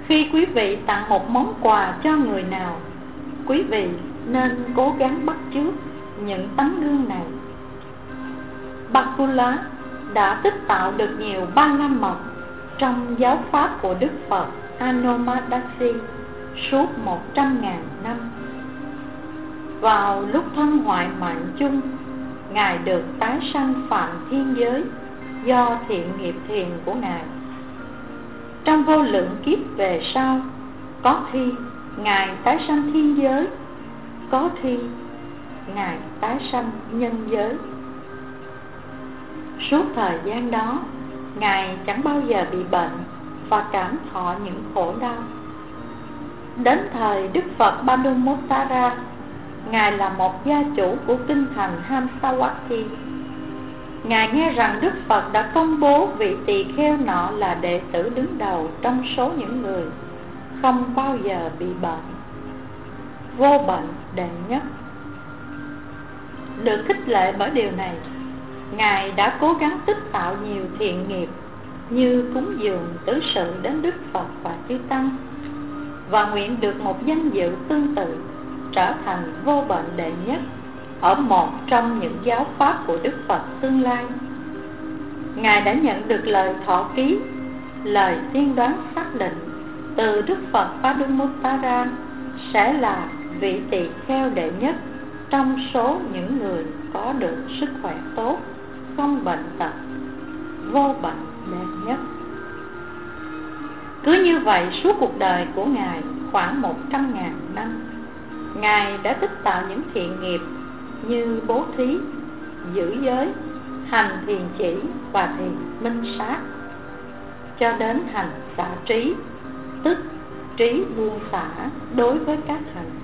Khi quý vị tặng một món quà cho người nào, quý vị nên cố gắng bắt chước những tấm gương này. Bakula đã tích tạo được nhiều ba la mật trong giáo pháp của Đức Phật Anomadasi suốt 100.000 năm. Vào lúc thân hoại mạng chung, Ngài được tái sanh phạm thiên giới do thiện nghiệp thiền của Ngài. Trong vô lượng kiếp về sau, có khi Ngài tái sanh thiên giới, có khi Ngài tái sanh nhân giới. Suốt thời gian đó, Ngài chẳng bao giờ bị bệnh và cảm thọ những khổ đau. Đến thời Đức Phật Padumuttara, Ngài là một gia chủ của kinh thành Hamsawati. Ngài nghe rằng Đức Phật đã công bố vị tỳ kheo nọ là đệ tử đứng đầu trong số những người không bao giờ bị bệnh, vô bệnh đệ nhất. Được khích lệ bởi điều này, Ngài đã cố gắng tích tạo nhiều thiện nghiệp như cúng dường tứ sự đến Đức Phật và chư Tăng, và nguyện được một danh dự tương tự trở thành vô bệnh đệ nhất ở một trong những giáo pháp của Đức Phật tương lai. Ngài đã nhận được lời thọ ký, lời tiên đoán xác định từ Đức Phật Padumuttara sẽ là vị tỳ kheo đệ nhất trong số những người có được sức khỏe tốt, không bệnh tật, vô bệnh đệ nhất. Cứ như vậy suốt cuộc đời của Ngài khoảng 100.000 năm, Ngài đã tích tạo những thiện nghiệp như bố thí, giữ giới, hành thiền chỉ và thiền minh sát, cho đến hành xả trí, tức trí buông xả đối với các hành